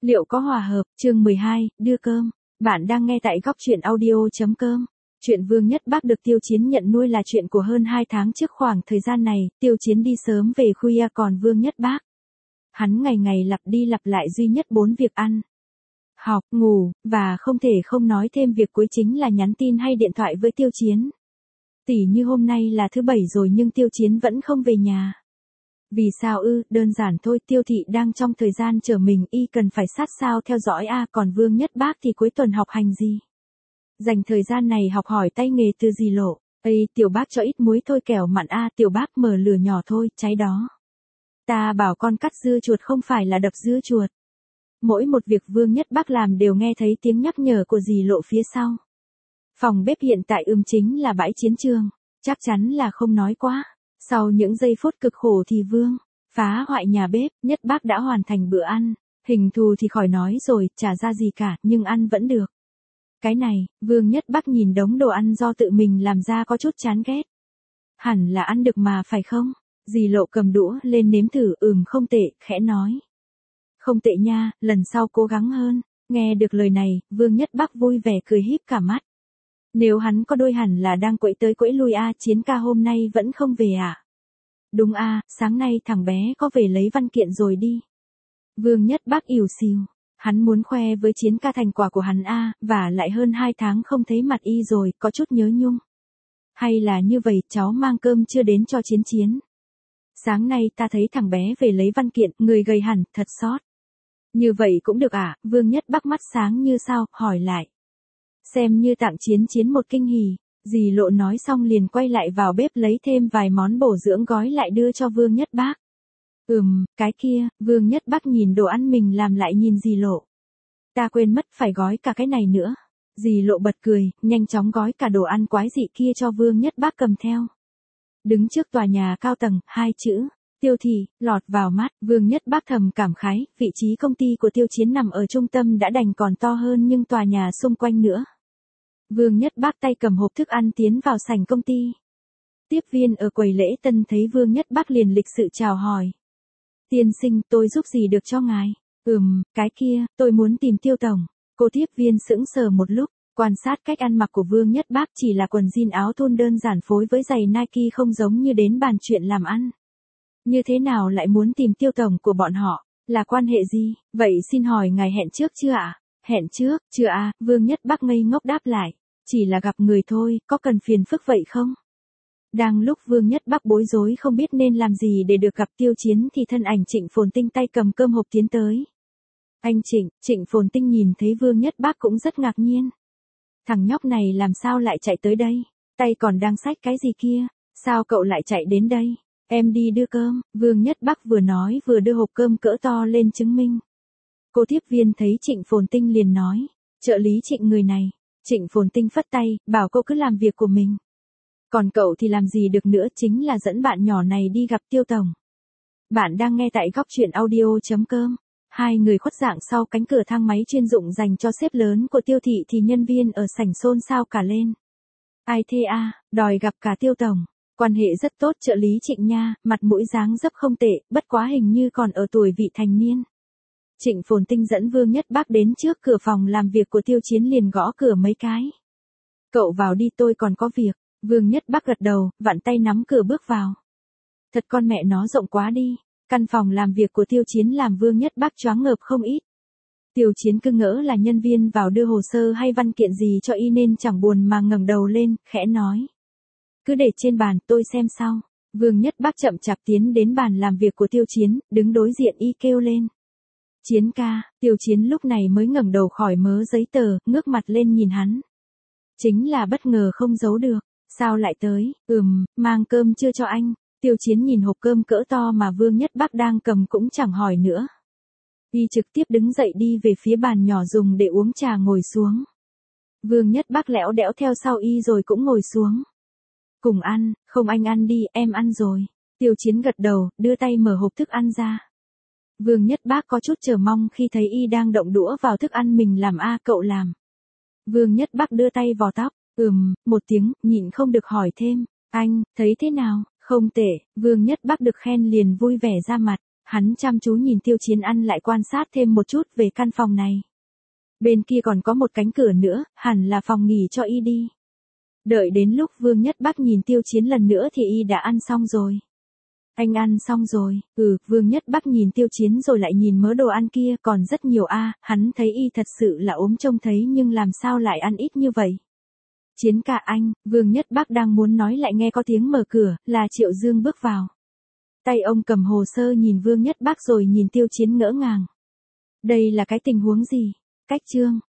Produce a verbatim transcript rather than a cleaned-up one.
Liệu có hòa hợp, chương mười hai, đưa cơm. Bạn đang nghe tại góc truyện audio.com. Chuyện Vương Nhất Bác được Tiêu Chiến nhận nuôi là chuyện của hơn hai tháng trước. Khoảng thời gian này, Tiêu Chiến đi sớm về khuya, còn Vương Nhất Bác, hắn ngày ngày lặp đi lặp lại duy nhất bốn việc ăn, học, ngủ, và không thể không nói thêm việc cuối chính là nhắn tin hay điện thoại với Tiêu Chiến. Tỉ như hôm nay là thứ bảy rồi nhưng Tiêu Chiến vẫn không về nhà. Vì sao ư? Đơn giản thôi, Tiêu thị đang trong thời gian chờ mình, y cần phải sát sao theo dõi a, còn Vương Nhất Bác thì cuối tuần học hành gì? Dành thời gian này học hỏi tay nghề từ dì Lộ. Ây, Tiểu Bác cho ít muối thôi kẻo mặn a, Tiểu Bác mở lửa nhỏ thôi, cháy đó. Ta bảo con cắt dưa chuột không phải là đập dưa chuột. Mỗi một việc Vương Nhất Bác làm đều nghe thấy tiếng nhắc nhở của dì Lộ phía sau. Phòng bếp hiện tại ừm chính là bãi chiến trường, chắc chắn là không nói quá. Sau những giây phút cực khổ thì Vương phá hoại nhà bếp, Nhất Bác đã hoàn thành bữa ăn. Hình thù thì khỏi nói rồi, chả ra gì cả, nhưng ăn vẫn được. Cái này, Vương Nhất Bác nhìn đống đồ ăn do tự mình làm ra có chút chán ghét. Hẳn là ăn được mà phải không? Dì Lộ cầm đũa lên nếm thử, ừm không tệ, khẽ nói. Không tệ nha, lần sau cố gắng hơn. Nghe được lời này, Vương Nhất Bác vui vẻ cười híp cả mắt. Nếu hắn có đôi hẳn là đang quẫy tới quẫy lui a, Chiến ca hôm nay vẫn không về à? Đúng a, sáng nay thằng bé có về lấy văn kiện rồi đi. Vương Nhất Bác ỉu xìu, hắn muốn khoe với Chiến ca thành quả của hắn a, và lại hơn hai tháng không thấy mặt y rồi, có chút nhớ nhung. Hay là như vậy, cháu mang cơm chưa đến cho Chiến Chiến. Sáng nay ta thấy thằng bé về lấy văn kiện, người gầy hẳn, thật xót. Như vậy cũng được à? Vương Nhất Bác mắt sáng như sao, hỏi lại. Xem như tặng Chiến Chiến một kinh hỉ. Dì Lộ nói xong liền quay lại vào bếp lấy thêm vài món bổ dưỡng gói lại đưa cho Vương Nhất Bác. Ừm, cái kia, Vương Nhất Bác nhìn đồ ăn mình làm lại nhìn dì Lộ. Ta quên mất phải gói cả cái này nữa. Dì Lộ bật cười, nhanh chóng gói cả đồ ăn quái dị kia cho Vương Nhất Bác cầm theo. Đứng trước tòa nhà cao tầng, hai chữ Tiêu thị lọt vào mắt, Vương Nhất Bác thầm cảm khái, vị trí công ty của Tiêu Chiến nằm ở trung tâm đã đành còn to hơn nhưng tòa nhà xung quanh nữa. Vương Nhất Bác tay cầm hộp thức ăn tiến vào sảnh công ty. Tiếp viên ở quầy lễ tân thấy Vương Nhất Bác liền lịch sự chào hỏi. Tiên sinh, tôi giúp gì được cho ngài? Ừm, cái kia, tôi muốn tìm Tiêu tổng. Cô tiếp viên sững sờ một lúc, quan sát cách ăn mặc của Vương Nhất Bác, chỉ là quần jean áo thun đơn giản phối với giày Nike không giống như đến bàn chuyện làm ăn. Như thế nào lại muốn tìm Tiêu tổng của bọn họ? Là quan hệ gì? Vậy xin hỏi ngài hẹn trước chưa ạ? À? Hẹn trước, chưa à? Vương Nhất Bác ngây ngốc đáp lại. Chỉ là gặp người thôi, có cần phiền phức vậy không? Đang lúc Vương Nhất Bác bối rối không biết nên làm gì để được gặp Tiêu Chiến thì thân ảnh Trịnh Phồn Tinh tay cầm cơm hộp tiến tới. Anh Trịnh, Trịnh Phồn Tinh nhìn thấy Vương Nhất Bác cũng rất ngạc nhiên. Thằng nhóc này làm sao lại chạy tới đây? Tay còn đang xách cái gì kia? Sao cậu lại chạy đến đây? Em đi đưa cơm, Vương Nhất Bác vừa nói vừa đưa hộp cơm cỡ to lên chứng minh. Cô tiếp viên thấy Trịnh Phồn Tinh liền nói, trợ lý Trịnh người này. Trịnh Phồn Tinh phất tay, bảo cô cứ làm việc của mình. Còn cậu thì làm gì được nữa, chính là dẫn bạn nhỏ này đi gặp Tiêu tổng. Bạn đang nghe tại góc truyện audio.com. Hai người khuất dạng sau cánh cửa thang máy chuyên dụng dành cho sếp lớn của Tiêu thị thì nhân viên ở sảnh xôn xao cả lên. Ai thế a, đòi gặp cả Tiêu tổng. Quan hệ rất tốt, trợ lý Trịnh nha, mặt mũi dáng dấp không tệ, bất quá hình như còn ở tuổi vị thành niên. Trịnh Phồn Tinh dẫn Vương Nhất Bác đến trước cửa phòng làm việc của Tiêu Chiến liền gõ cửa mấy cái. Cậu vào đi, tôi còn có việc. Vương Nhất Bác gật đầu, vặn tay nắm cửa bước vào. Thật con mẹ nó rộng quá đi. Căn phòng làm việc của Tiêu Chiến làm Vương Nhất Bác choáng ngợp không ít. Tiêu Chiến cứ ngỡ là nhân viên vào đưa hồ sơ hay văn kiện gì cho y nên chẳng buồn mà ngẩng đầu lên, khẽ nói. Cứ để trên bàn, tôi xem sau. Vương Nhất Bác chậm chạp tiến đến bàn làm việc của Tiêu Chiến, đứng đối diện y kêu lên. Chiến ca, Tiêu Chiến lúc này mới ngẩng đầu khỏi mớ giấy tờ, ngước mặt lên nhìn hắn. Chính là bất ngờ không giấu được, sao lại tới? Ừm, mang cơm chưa cho anh? Tiêu Chiến nhìn hộp cơm cỡ to mà Vương Nhất Bác đang cầm cũng chẳng hỏi nữa. Y trực tiếp đứng dậy đi về phía bàn nhỏ dùng để uống trà ngồi xuống. Vương Nhất Bác lẽo đẽo theo sau y rồi cũng ngồi xuống. Cùng ăn, không anh ăn đi, em ăn rồi. Tiêu Chiến gật đầu, đưa tay mở hộp thức ăn ra. Vương Nhất Bác có chút chờ mong khi thấy y đang động đũa vào thức ăn mình làm a, cậu làm. Vương Nhất Bác đưa tay vò tóc, ừm, một tiếng, nhịn không được hỏi thêm, anh, thấy thế nào? Không tệ, Vương Nhất Bác được khen liền vui vẻ ra mặt. Hắn chăm chú nhìn Tiêu Chiến ăn lại quan sát thêm một chút về căn phòng này. Bên kia còn có một cánh cửa nữa, hẳn là phòng nghỉ cho y đi. Đợi đến lúc Vương Nhất Bắc nhìn Tiêu Chiến lần nữa thì y đã ăn xong rồi. Anh ăn xong rồi, ừ, Vương Nhất Bắc nhìn Tiêu Chiến rồi lại nhìn mớ đồ ăn kia, còn rất nhiều a, hắn thấy y thật sự là ốm trông thấy nhưng làm sao lại ăn ít như vậy. Chiến ca anh, Vương Nhất Bắc đang muốn nói lại nghe có tiếng mở cửa, là Triệu Dương bước vào. Tay ông cầm hồ sơ nhìn Vương Nhất Bắc rồi nhìn Tiêu Chiến ngỡ ngàng. Đây là cái tình huống gì? Cách chương,